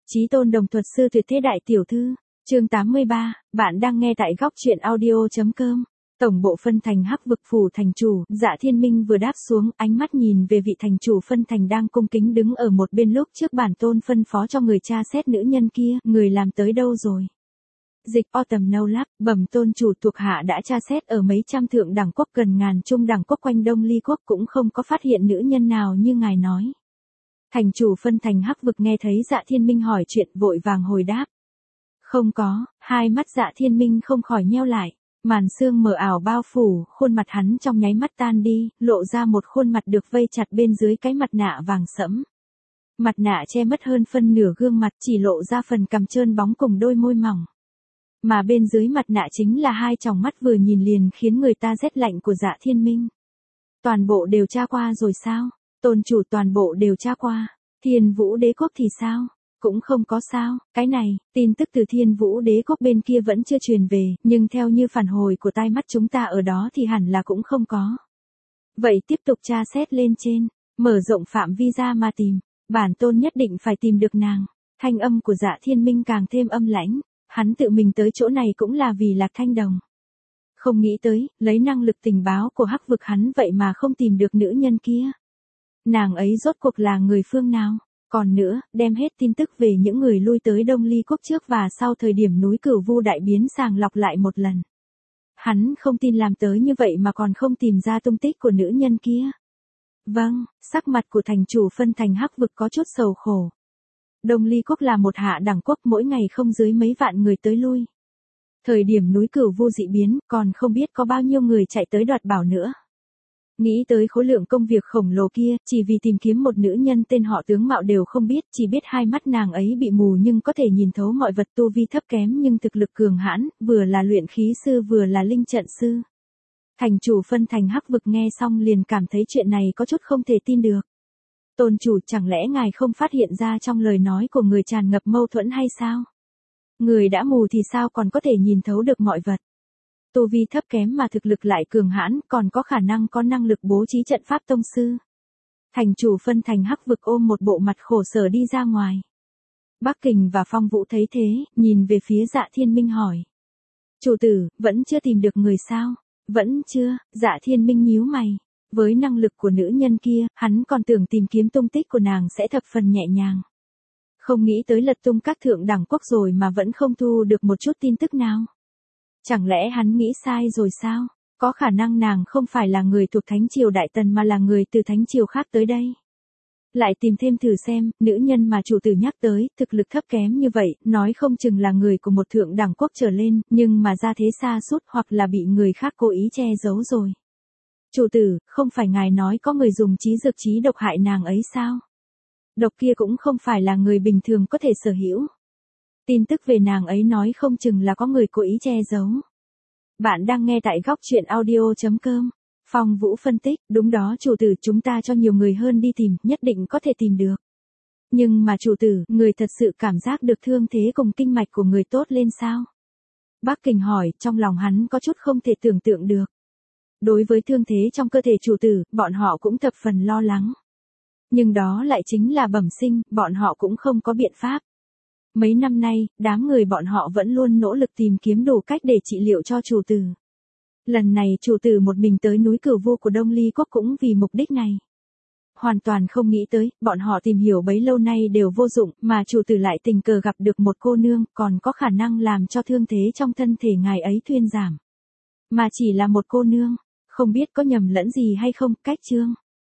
Chí tôn đồng thuật sư tuyệt thế đại tiểu thư, chương 83, bạn đang nghe tại góc truyện audio.com. Tổng bộ phân thành Hắc Vực phủ thành chủ, Dạ Thiên Minh vừa đáp xuống, ánh mắt nhìn về vị thành chủ phân thành đang cung kính đứng ở một bên lúc trước bản tôn phân phó cho người tra xét nữ nhân kia, người làm tới đâu rồi? Dịch o tầm nâu lắc, bẩm tôn chủ thuộc hạ đã tra xét ở mấy trăm thượng đẳng quốc gần ngàn trung đẳng quốc quanh Đông Ly quốc cũng không có phát hiện nữ nhân nào như ngài nói. Thành chủ phân thành Hắc Vực nghe thấy Dạ Thiên Minh hỏi chuyện vội vàng hồi đáp. Không có, hai mắt Dạ Thiên Minh không khỏi nheo lại. Màn sương mờ ảo bao phủ, khuôn mặt hắn trong nháy mắt tan đi, lộ ra một khuôn mặt được vây chặt bên dưới cái mặt nạ vàng sẫm. Mặt nạ che mất hơn phân nửa gương mặt, chỉ lộ ra phần cằm trơn bóng cùng đôi môi mỏng. Mà bên dưới mặt nạ chính là hai tròng mắt vừa nhìn liền khiến người ta rét lạnh của Dạ Thiên Minh. Toàn bộ đều tra qua rồi sao? Tôn chủ toàn bộ đều tra qua. Thiên Vũ Đế Quốc thì sao? Cũng không có sao, cái này, tin tức từ Thiên Vũ Đế Quốc bên kia vẫn chưa truyền về, nhưng theo như phản hồi của tai mắt chúng ta ở đó thì hẳn là cũng không có. Vậy tiếp tục tra xét lên trên, mở rộng phạm vi ra mà tìm, bản tôn nhất định phải tìm được nàng. Thanh âm của Dạ Thiên Minh càng thêm âm lãnh, hắn tự mình tới chỗ này cũng là vì Lạc Thanh Đồng. Không nghĩ tới, lấy năng lực tình báo của Hắc Vực hắn vậy mà không tìm được nữ nhân kia. Nàng ấy rốt cuộc là người phương nào? Còn nữa, đem hết tin tức về những người lui tới Đông Ly quốc trước và sau thời điểm núi Cửu Vu đại biến sàng lọc lại một lần. Hắn không tin làm tới như vậy mà còn không tìm ra tung tích của nữ nhân kia. Vâng, sắc mặt của thành chủ phân thành Hắc Vực có chút sầu khổ. Đông Ly quốc là một hạ đẳng quốc mỗi ngày không dưới mấy vạn người tới lui. Thời điểm núi Cửu Vu dị biến còn không biết có bao nhiêu người chạy tới đoạt bảo nữa. Nghĩ tới khối lượng công việc khổng lồ kia, chỉ vì tìm kiếm một nữ nhân tên họ tướng mạo đều không biết, chỉ biết hai mắt nàng ấy bị mù nhưng có thể nhìn thấu mọi vật, tu vi thấp kém nhưng thực lực cường hãn, vừa là luyện khí sư vừa là linh trận sư. Thành chủ phân thành Hắc Vực nghe xong liền cảm thấy chuyện này có chút không thể tin được. Tôn chủ chẳng lẽ ngài không phát hiện ra trong lời nói của người tràn ngập mâu thuẫn hay sao? Người đã mù thì sao còn có thể nhìn thấu được mọi vật? Tu vi thấp kém mà thực lực lại cường hãn, còn có khả năng có năng lực bố trí trận pháp tông sư. Thành chủ phân thành Hắc Vực ôm một bộ mặt khổ sở đi ra ngoài. Bắc Kình và Phong Vũ thấy thế, nhìn về phía Dạ Thiên Minh hỏi. Chủ tử, vẫn chưa tìm được người sao? Vẫn chưa, Dạ Thiên Minh nhíu mày. Với năng lực của nữ nhân kia, hắn còn tưởng tìm kiếm tung tích của nàng sẽ thập phần nhẹ nhàng. Không nghĩ tới lật tung các thượng đẳng quốc rồi mà vẫn không thu được một chút tin tức nào. Chẳng lẽ hắn nghĩ sai rồi sao? Có khả năng nàng không phải là người thuộc Thánh Triều Đại Tần mà là người từ Thánh Triều khác tới đây. Lại tìm thêm thử xem, nữ nhân mà chủ tử nhắc tới, thực lực thấp kém như vậy, nói không chừng là người của một thượng đẳng quốc trở lên, nhưng mà ra thế xa sút hoặc là bị người khác cố ý che giấu rồi. Chủ tử, không phải ngài nói có người dùng trí dược trí độc hại nàng ấy sao? Độc kia cũng không phải là người bình thường có thể sở hữu. Tin tức về nàng ấy nói không chừng là có người cố ý che giấu. Bạn đang nghe tại góc truyện audio.com. Phong Vũ phân tích, đúng đó chủ tử, chúng ta cho nhiều người hơn đi tìm, nhất định có thể tìm được. Nhưng mà chủ tử, người thật sự cảm giác được thương thế cùng kinh mạch của người tốt lên sao? Bắc Kình hỏi, trong lòng hắn có chút không thể tưởng tượng được. Đối với thương thế trong cơ thể chủ tử, bọn họ cũng thập phần lo lắng. Nhưng đó lại chính là bẩm sinh, bọn họ cũng không có biện pháp. Mấy năm nay, đám người bọn họ vẫn luôn nỗ lực tìm kiếm đủ cách để trị liệu cho chủ tử. Lần này chủ tử một mình tới núi Cửu Vu của Đông Ly quốc cũng vì mục đích này. Hoàn toàn không nghĩ tới, bọn họ tìm hiểu bấy lâu nay đều vô dụng, mà chủ tử lại tình cờ gặp được một cô nương, còn có khả năng làm cho thương thế trong thân thể ngài ấy thuyên giảm. Mà chỉ là một cô nương, không biết có nhầm lẫn gì hay không, cách chương.